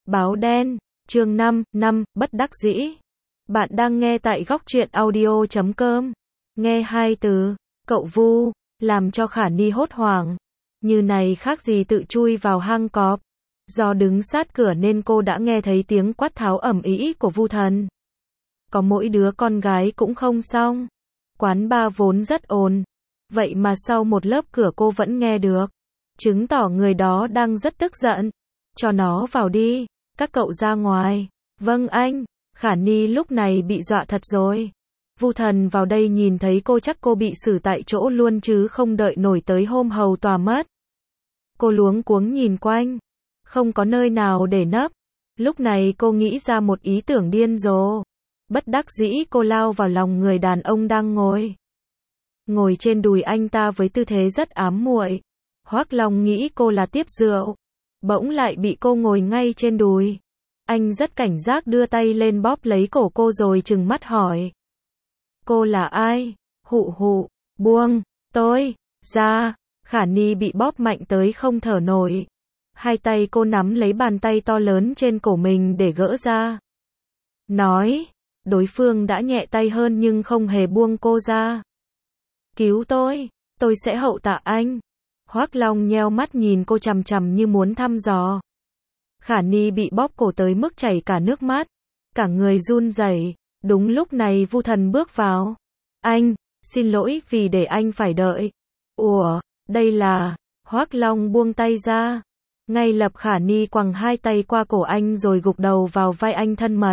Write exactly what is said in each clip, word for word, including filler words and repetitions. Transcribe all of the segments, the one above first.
Báo đen, chương năm, năm, bất đắc dĩ. Bạn đang nghe tại góc truyện audio chấm com. Nghe hai từ, cậu Vu, làm cho Khả Ni hốt hoảng. Như này khác gì tự chui vào hang cọp. Do đứng sát cửa nên cô đã nghe thấy tiếng quát tháo ầm ĩ của Vu Thần. Có mỗi đứa con gái cũng không xong. Quán bar vốn rất ồn. Vậy mà sau một lớp cửa cô vẫn nghe được. Chứng tỏ người đó đang rất tức giận. Cho nó vào đi, các cậu ra ngoài. Vâng anh. Khả Ni lúc này bị dọa thật rồi. Vu Thần vào đây nhìn thấy cô chắc cô bị xử tại chỗ luôn chứ không đợi nổi tới hôm hầu tòa mất. Cô luống cuống nhìn quanh. Không có nơi nào để nấp. Lúc này cô nghĩ ra một ý tưởng điên rồ. Bất đắc dĩ cô lao vào lòng người đàn ông đang ngồi. Ngồi trên đùi anh ta với tư thế rất ám muội. Hoắc Long nghĩ cô là tiếp rượu. Bỗng lại bị cô ngồi ngay trên đùi. Anh rất cảnh giác đưa tay lên bóp lấy cổ cô rồi trừng mắt hỏi. Cô là ai? Hụ hụ, buông, tôi, ra. Khả Ni bị bóp mạnh tới không thở nổi. Hai tay cô nắm lấy bàn tay to lớn trên cổ mình để gỡ ra. Nói, đối phương đã nhẹ tay hơn nhưng không hề buông cô ra. Cứu tôi, tôi sẽ hậu tạ anh. Hoắc Long nheo mắt nhìn cô chằm chằm như muốn thăm dò. Khả Ni bị bóp cổ tới mức chảy cả nước mắt. Cả người run rẩy. Đúng lúc này Vu Thần bước vào. Anh, xin lỗi vì để anh phải đợi. Ủa, đây là... Hoắc Long buông tay ra. Ngay lập Khả Ni quẳng hai tay qua cổ anh rồi gục đầu vào vai anh thân mật.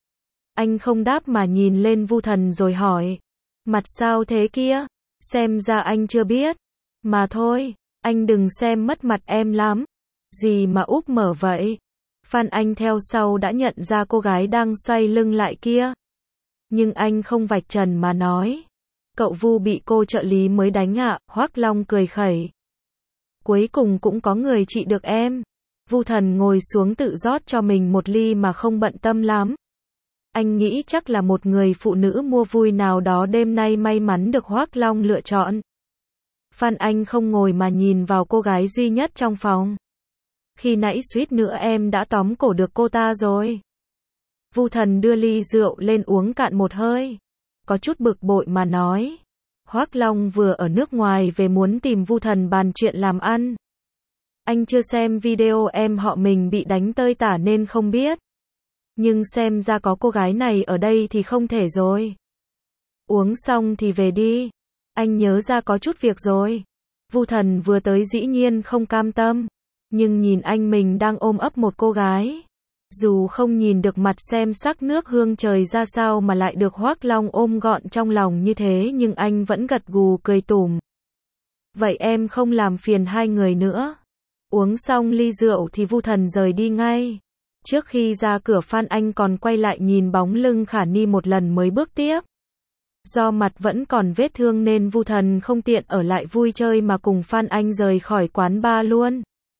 Anh không đáp mà nhìn lên Vu Thần rồi hỏi. Mặt sao thế kia? Xem ra anh chưa biết. Mà thôi, anh đừng xem mất mặt em lắm. Gì mà úp mở vậy? Phan Anh theo sau đã nhận ra cô gái đang xoay lưng lại kia. Nhưng anh không vạch trần mà nói. Cậu Vu bị cô trợ lý mới đánh ạ. Hoắc Long cười khẩy. Cuối cùng cũng có người trị được em. Vu Thần ngồi xuống tự rót cho mình một ly mà không bận tâm lắm. Anh nghĩ chắc là một người phụ nữ mua vui nào đó đêm nay may mắn được Hoắc Long lựa chọn. Phan Anh không ngồi mà nhìn vào cô gái duy nhất trong phòng. Khi nãy suýt nữa em đã tóm cổ được cô ta rồi. Vu Thần đưa ly rượu lên uống cạn một hơi. Có chút bực bội mà nói. Hoắc Long vừa ở nước ngoài về muốn tìm Vu Thần bàn chuyện làm ăn. Anh chưa xem video em họ mình bị đánh tơi tả nên không biết. Nhưng xem ra có cô gái này ở đây thì không thể rồi. Uống xong thì về đi. Anh nhớ ra có chút việc rồi. Vu Thần vừa tới dĩ nhiên không cam tâm. Nhưng nhìn anh mình đang ôm ấp một cô gái. Dù không nhìn được mặt xem sắc nước hương trời ra sao mà lại được Hoắc Long ôm gọn trong lòng như thế nhưng anh vẫn gật gù cười tủm. Vậy em không làm phiền hai người nữa. Uống xong ly rượu thì Vu Thần rời đi ngay. Trước khi ra cửa Phan Anh còn quay lại nhìn bóng lưng Khả Ni một lần mới bước tiếp. Do mặt vẫn còn vết thương nên Vu Thần không tiện ở lại vui chơi mà cùng Phan Anh rời khỏi quán bar luôn.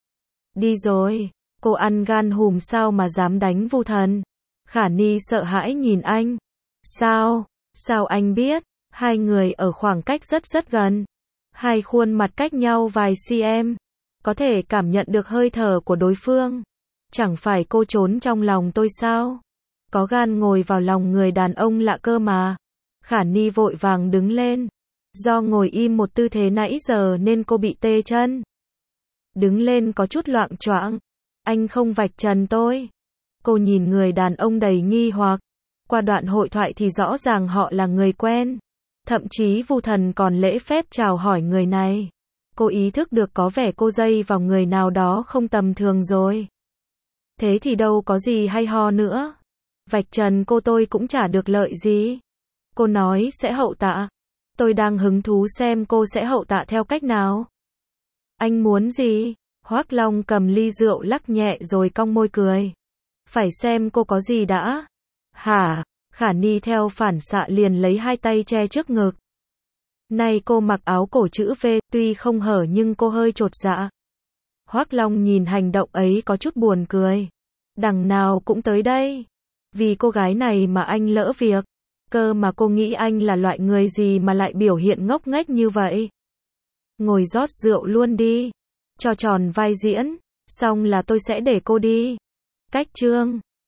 Đi rồi, cô ăn gan hùm sao mà dám đánh Vu Thần. Khả Ni sợ hãi nhìn anh. Sao, sao anh biết? Hai người ở khoảng cách rất rất gần. Hai khuôn mặt cách nhau vài cm. Có thể cảm nhận được hơi thở của đối phương. Chẳng phải cô trốn trong lòng tôi sao? Có gan ngồi vào lòng người đàn ông lạ cơ mà. Khả Ni vội vàng đứng lên. Do ngồi im một tư thế nãy giờ nên cô bị tê chân. Đứng lên có chút loạng choạng. Anh không vạch trần tôi. Cô nhìn người đàn ông đầy nghi hoặc. Qua đoạn hội thoại thì rõ ràng họ là người quen. Thậm chí Vu Thần còn lễ phép chào hỏi người này. Cô ý thức được có vẻ cô dây vào người nào đó không tầm thường rồi. Thế thì đâu có gì hay ho nữa. Vạch trần cô tôi cũng chả được lợi gì. Cô nói sẽ hậu tạ. Tôi đang hứng thú xem cô sẽ hậu tạ theo cách nào. Anh muốn gì? Hoắc Long cầm ly rượu lắc nhẹ rồi cong môi cười. Phải xem cô có gì đã. Hả? Khả Ni theo phản xạ liền lấy hai tay che trước ngực. Này cô mặc áo cổ chữ V, tuy không hở nhưng cô hơi chột dạ. Hoắc Long nhìn hành động ấy có chút buồn cười. Đằng nào cũng tới đây. Vì cô gái này mà anh lỡ việc. Cơ mà cô nghĩ anh là loại người gì mà lại biểu hiện ngốc nghếch như vậy. Ngồi rót rượu luôn đi. Cho tròn vai diễn. Xong là tôi sẽ để cô đi. Cách chương